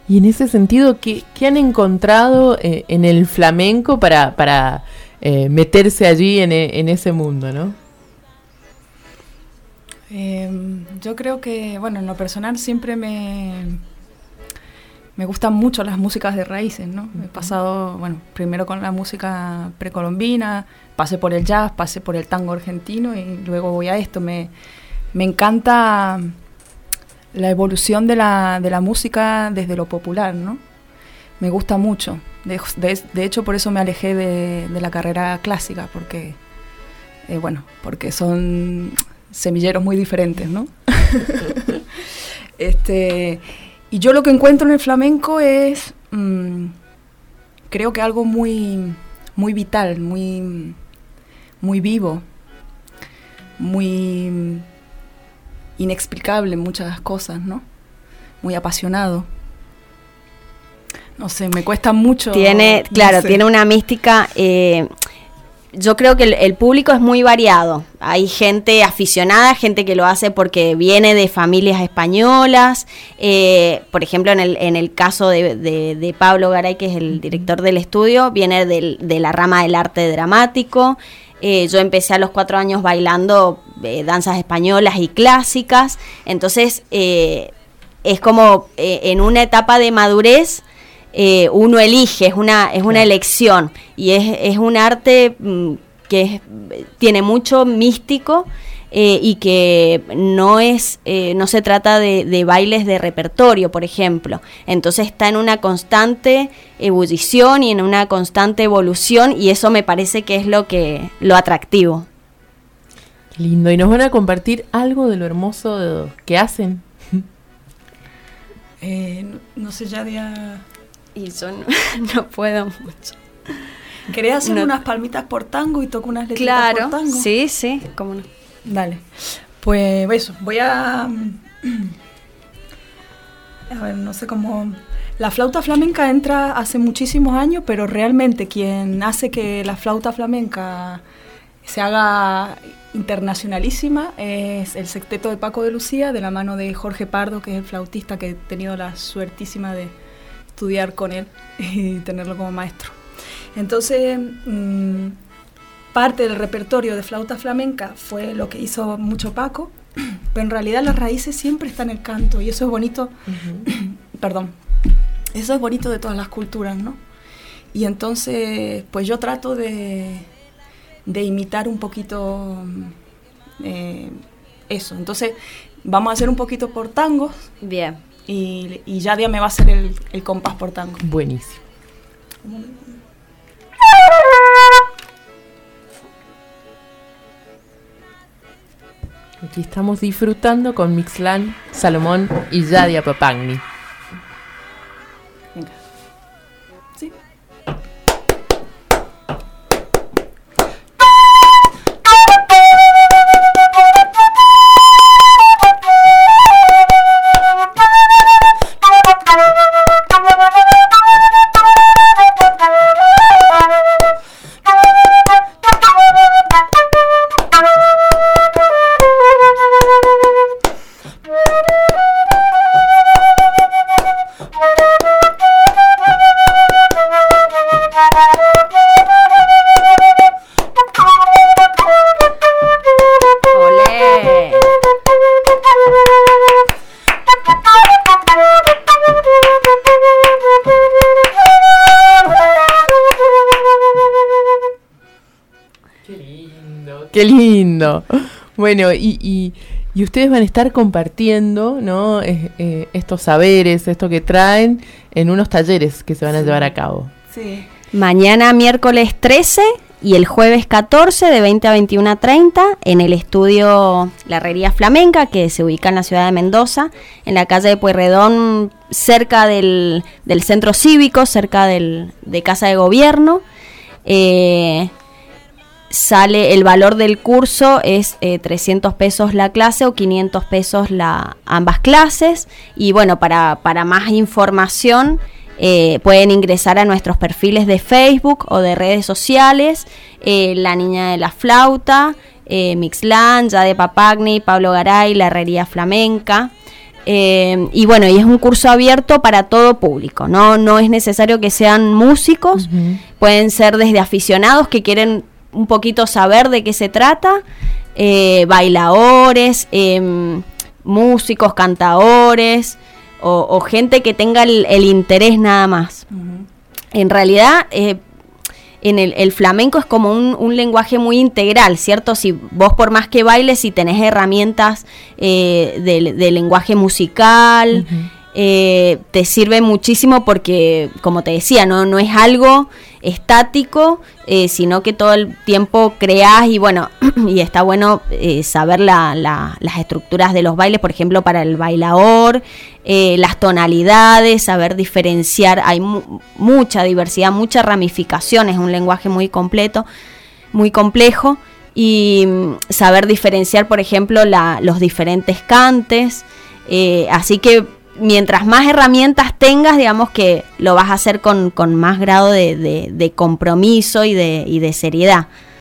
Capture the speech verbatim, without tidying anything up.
Y en ese sentido, ¿qué, qué han encontrado eh, en el flamenco para, para eh, meterse allí en, en ese mundo, ¿no? Eh, yo creo que, bueno, en lo personal siempre me, me gustan mucho las músicas de raíces, ¿no? Uh-huh. He pasado, bueno, primero con la música precolombina, pasé por el jazz, pasé por el tango argentino y luego voy a esto. Me, me encanta la evolución de la, de la música desde lo popular, ¿no? Me gusta mucho. De, de, de hecho, por eso me alejé de, de la carrera clásica, porque, eh, bueno, porque son semilleros muy diferentes, ¿no? este, y yo lo que encuentro en el flamenco es, mmm, creo que algo muy, muy vital, muy, muy vivo, muy inexplicable en muchas cosas, ¿no? Muy apasionado. No sé, me cuesta mucho. Tiene, no claro, sé. tiene una mística. Eh, yo creo que el, el público es muy variado. Hay gente aficionada, gente que lo hace porque viene de familias españolas. Eh, por ejemplo, en el, en el caso de, de, de Pablo Garay, que es el director del estudio, viene del, de la rama del arte dramático. Eh, yo empecé a los cuatro años bailando eh, danzas españolas y clásicas. Entonces, eh, es como eh, en una etapa de madurez. Eh, uno elige, es una es una elección y es, es un arte mm, que es, tiene mucho místico eh, y que no es eh, no se trata de, de bailes de repertorio, por ejemplo. Entonces está en una constante ebullición y en una constante evolución, y eso me parece que es lo que lo atractivo. Qué lindo. ¿Y nos van a compartir algo de lo hermoso de, que hacen? Eh, no, no sé, ya de... Y yo no, no puedo mucho. ¿Querés hacer no. unas palmitas por tango y toco unas letritas Claro, por tango? sí, sí, cómo no. Dale. Pues eso, voy a... A ver, no sé cómo... La flauta flamenca entra hace muchísimos años, pero realmente quien hace que la flauta flamenca se haga internacionalísima es el Sexteto de Paco de Lucía, de la mano de Jorge Pardo, que es el flautista que he tenido la suertísima de estudiar con él y tenerlo como maestro. Entonces, mmm, parte del repertorio de flauta flamenca fue lo que hizo mucho Paco, pero en realidad las raíces siempre están en el canto, y eso es bonito, uh-huh. perdón, eso es bonito de todas las culturas, ¿no? Y entonces, pues yo trato de, de imitar un poquito eh, eso. Entonces, vamos a hacer un poquito por tangos. Bien. Y, y Yadia me va a hacer el, el compás por tango. Buenísimo. Aquí estamos disfrutando con Mixlán, Salomón y Yadia Papagni. Venga. Sí. Qué lindo. Bueno, y, y, y ustedes van a estar compartiendo, ¿no? Eh, eh, estos saberes, esto que traen, en unos talleres que se van a sí. llevar a cabo. Sí. Mañana miércoles trece y el jueves catorce de veinte a veintiuno treinta en el estudio La Herrería Flamenca, que se ubica en la ciudad de Mendoza, en la calle de Pueyrredón, cerca del, del centro cívico, cerca del, de Casa de Gobierno. Eh... Sale, el valor del curso es eh, trescientos pesos la clase o quinientos pesos la, ambas clases. Y bueno, para, para más información eh, pueden ingresar a nuestros perfiles de Facebook o de redes sociales, eh, La Niña de la Flauta, eh, Mixlán, Yadia Papagni, Pablo Garay, La Herrería Flamenca. Eh, y bueno, y es un curso abierto para todo público, no, no es necesario que sean músicos, uh-huh. pueden ser desde aficionados que quieren un poquito saber de qué se trata, eh, bailadores, eh, músicos, cantadores o, o gente que tenga el, el interés nada más. Uh-huh. En realidad, eh, en el, el flamenco es como un, un lenguaje muy integral, ¿cierto? Si vos por más que bailes, si tenés herramientas eh, de, de lenguaje musical, uh-huh. eh, te sirve muchísimo porque, como te decía, no, no es algo estático, eh, sino que todo el tiempo creás y bueno, y está bueno eh, saber la, la, las estructuras de los bailes, por ejemplo, para el bailador, eh, las tonalidades, saber diferenciar, hay mu- mucha diversidad, mucha ramificación, es un lenguaje muy completo, muy complejo, y mm, saber diferenciar, por ejemplo, la, los diferentes cantes, eh, así que mientras más herramientas tengas, digamos que lo vas a hacer con, con más grado de, de, de compromiso y de, y de seriedad.